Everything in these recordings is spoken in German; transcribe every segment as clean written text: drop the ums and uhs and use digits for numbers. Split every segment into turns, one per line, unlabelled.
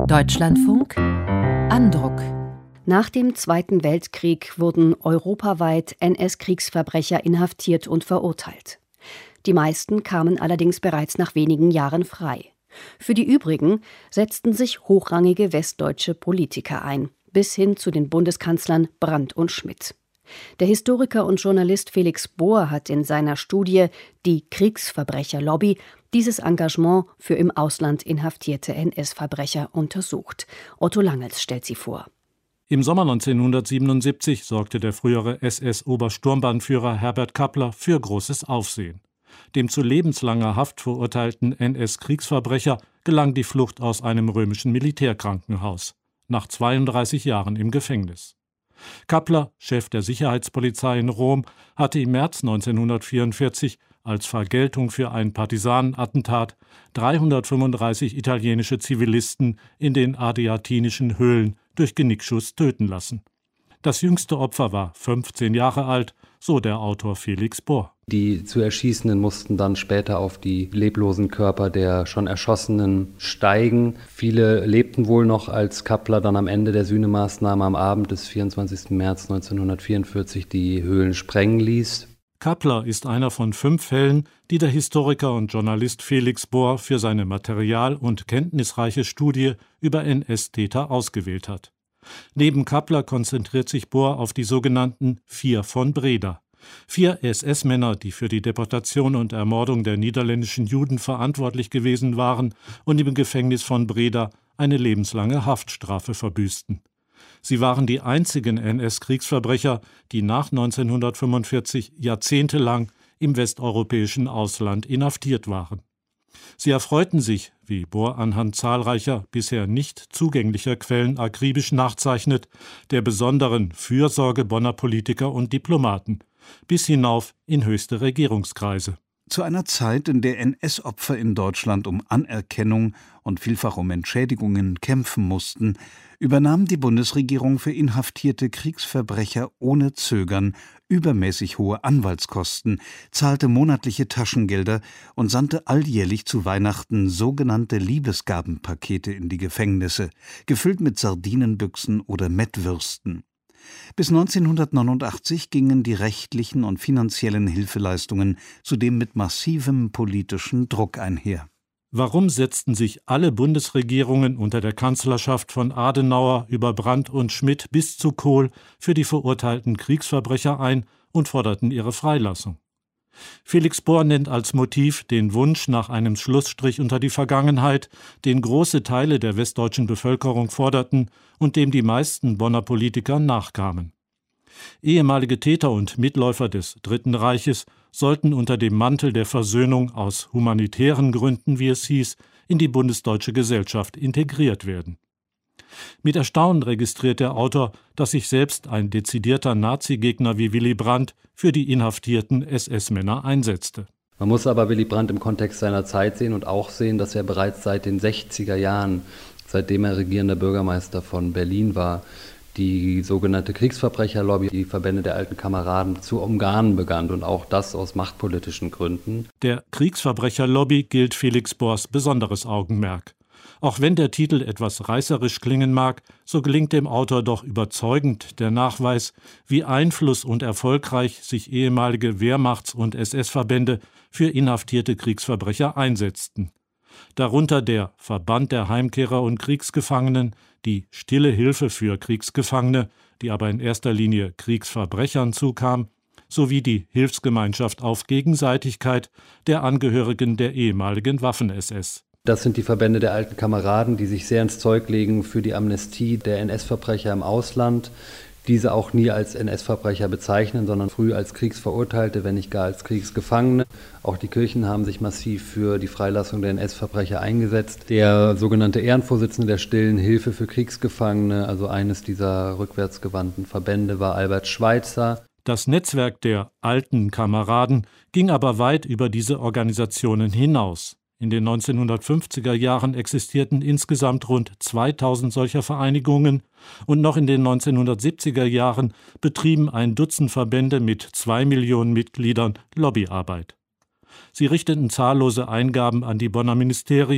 Deutschlandfunk Andruck.
Nach dem Zweiten Weltkrieg wurden europaweit NS-Kriegsverbrecher inhaftiert und verurteilt. Die meisten kamen allerdings bereits nach wenigen Jahren frei. Für die übrigen setzten sich hochrangige westdeutsche Politiker ein, bis hin zu den Bundeskanzlern Brandt und Schmidt. Der Historiker und Journalist Felix Bohr hat in seiner Studie »Die Kriegsverbrecherlobby« dieses Engagement für im Ausland inhaftierte NS-Verbrecher untersucht. Otto Langels stellt sie vor.
Im Sommer 1977 sorgte der frühere SS-Obersturmbannführer Herbert Kappler für großes Aufsehen. Dem zu lebenslanger Haft verurteilten NS-Kriegsverbrecher gelang die Flucht aus einem römischen Militärkrankenhaus, nach 32 Jahren im Gefängnis. Kappler, Chef der Sicherheitspolizei in Rom, hatte im März 1944 als Vergeltung für ein Partisanenattentat 335 italienische Zivilisten in den Ardeatinischen Höhlen durch Genickschuss töten lassen. Das jüngste Opfer war 15 Jahre alt, so der Autor Felix Bohr.
Die zu Erschießenden mussten dann später auf die leblosen Körper der schon Erschossenen steigen. Viele lebten wohl noch, als Kappler dann am Ende der Sühnemaßnahme am Abend des 24. März 1944 die Höhlen sprengen ließ.
Kappler ist einer von 5 Fällen, die der Historiker und Journalist Felix Bohr für seine material- und kenntnisreiche Studie über NS-Täter ausgewählt hat. Neben Kappler konzentriert sich Bohr auf die sogenannten 4 von Breda. 4 SS-Männer, die für die Deportation und Ermordung der niederländischen Juden verantwortlich gewesen waren und im Gefängnis von Breda eine lebenslange Haftstrafe verbüßten. Sie waren die einzigen NS-Kriegsverbrecher, die nach 1945 jahrzehntelang im westeuropäischen Ausland inhaftiert waren. Sie erfreuten sich, wie Bohr anhand zahlreicher, bisher nicht zugänglicher Quellen akribisch nachzeichnet, der besonderen Fürsorge Bonner Politiker und Diplomaten, bis hinauf in höchste Regierungskreise.
Zu einer Zeit, in der NS-Opfer in Deutschland um Anerkennung und vielfach um Entschädigungen kämpfen mussten, übernahm die Bundesregierung für inhaftierte Kriegsverbrecher ohne Zögern übermäßig hohe Anwaltskosten, zahlte monatliche Taschengelder und sandte alljährlich zu Weihnachten sogenannte Liebesgabenpakete in die Gefängnisse, gefüllt mit Sardinenbüchsen oder Mettwürsten. Bis 1989 gingen die rechtlichen und finanziellen Hilfeleistungen zudem mit massivem politischen Druck einher.
Warum setzten sich alle Bundesregierungen unter der Kanzlerschaft von Adenauer über Brandt und Schmidt bis zu Kohl für die verurteilten Kriegsverbrecher ein und forderten ihre Freilassung? Felix Bohr nennt als Motiv den Wunsch nach einem Schlussstrich unter die Vergangenheit, den große Teile der westdeutschen Bevölkerung forderten und dem die meisten Bonner Politiker nachkamen. Ehemalige Täter und Mitläufer des Dritten Reiches sollten unter dem Mantel der Versöhnung aus humanitären Gründen, wie es hieß, in die bundesdeutsche Gesellschaft integriert werden. Mit Erstaunen registriert der Autor, dass sich selbst ein dezidierter Nazi-Gegner wie Willy Brandt für die inhaftierten SS-Männer einsetzte.
Man muss aber Willy Brandt im Kontext seiner Zeit sehen und auch sehen, dass er bereits seit den 60er Jahren, seitdem er regierender Bürgermeister von Berlin war, die sogenannte Kriegsverbrecherlobby, die Verbände der alten Kameraden, zu umgarnen begann und auch das aus machtpolitischen Gründen.
Der Kriegsverbrecherlobby gilt Felix Bohrs besonderes Augenmerk. Auch wenn der Titel etwas reißerisch klingen mag, so gelingt dem Autor doch überzeugend der Nachweis, wie einfluss- und erfolgreich sich ehemalige Wehrmachts- und SS-Verbände für inhaftierte Kriegsverbrecher einsetzten. Darunter der Verband der Heimkehrer und Kriegsgefangenen, die Stille Hilfe für Kriegsgefangene, die aber in erster Linie Kriegsverbrechern zukam, sowie die Hilfsgemeinschaft auf Gegenseitigkeit der Angehörigen der ehemaligen Waffen-SS.
Das sind die Verbände der alten Kameraden, die sich sehr ins Zeug legen für die Amnestie der NS-Verbrecher im Ausland, diese auch nie als NS-Verbrecher bezeichnen, sondern früh als Kriegsverurteilte, wenn nicht gar als Kriegsgefangene. Auch die Kirchen haben sich massiv für die Freilassung der NS-Verbrecher eingesetzt. Der sogenannte Ehrenvorsitzende der Stillen Hilfe für Kriegsgefangene, also eines dieser rückwärtsgewandten Verbände, war Albert Schweitzer.
Das Netzwerk der alten Kameraden ging aber weit über diese Organisationen hinaus. In den 1950er Jahren existierten insgesamt rund 2000 solcher Vereinigungen und noch in den 1970er Jahren betrieben ein Dutzend Verbände mit 2 Millionen Mitgliedern Lobbyarbeit. Sie richteten zahllose Eingaben an die Bonner Ministerien,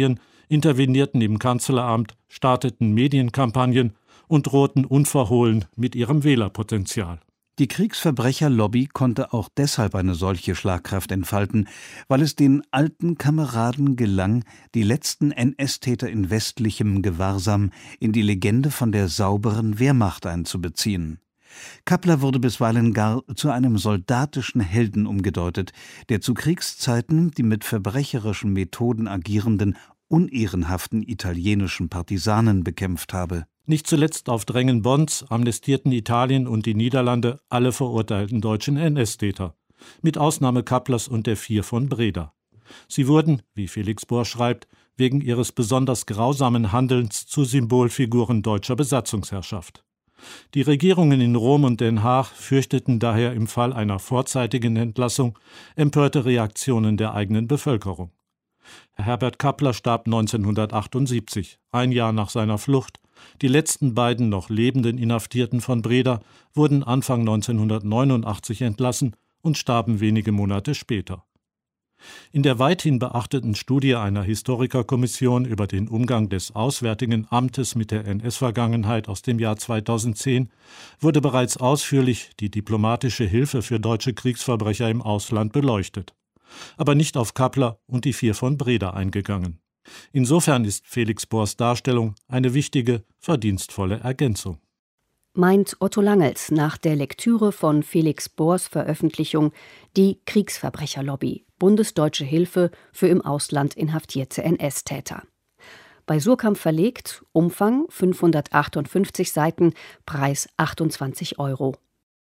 intervenierten im Kanzleramt, starteten Medienkampagnen und drohten unverhohlen mit ihrem Wählerpotenzial.
Die Kriegsverbrecherlobby konnte auch deshalb eine solche Schlagkraft entfalten, weil es den alten Kameraden gelang, die letzten NS-Täter in westlichem Gewahrsam in die Legende von der sauberen Wehrmacht einzubeziehen. Kappler wurde bisweilen gar zu einem soldatischen Helden umgedeutet, der zu Kriegszeiten die mit verbrecherischen Methoden agierenden, unehrenhaften italienischen Partisanen bekämpft habe.
Nicht zuletzt auf Drängen Bonns amnestierten Italien und die Niederlande alle verurteilten deutschen NS-Täter, mit Ausnahme Kapplers und der 4 von Breda. Sie wurden, wie Felix Bohr schreibt, wegen ihres besonders grausamen Handelns zu Symbolfiguren deutscher Besatzungsherrschaft. Die Regierungen in Rom und Den Haag fürchteten daher im Fall einer vorzeitigen Entlassung empörte Reaktionen der eigenen Bevölkerung. Herbert Kappler starb 1978, ein Jahr nach seiner Flucht. Die letzten beiden noch lebenden Inhaftierten von Breda wurden Anfang 1989 entlassen und starben wenige Monate später. In der weithin beachteten Studie einer Historikerkommission über den Umgang des Auswärtigen Amtes mit der NS-Vergangenheit aus dem Jahr 2010 wurde bereits ausführlich die diplomatische Hilfe für deutsche Kriegsverbrecher im Ausland beleuchtet, aber nicht auf Kappler und die 4 von Breda eingegangen. Insofern ist Felix Bohrs Darstellung eine wichtige, verdienstvolle Ergänzung.
Meint Otto Langels nach der Lektüre von Felix Bohrs Veröffentlichung Die Kriegsverbrecherlobby – Bundesdeutsche Hilfe für im Ausland inhaftierte NS-Täter. Bei Suhrkamp verlegt, Umfang 558 Seiten, Preis 28 €.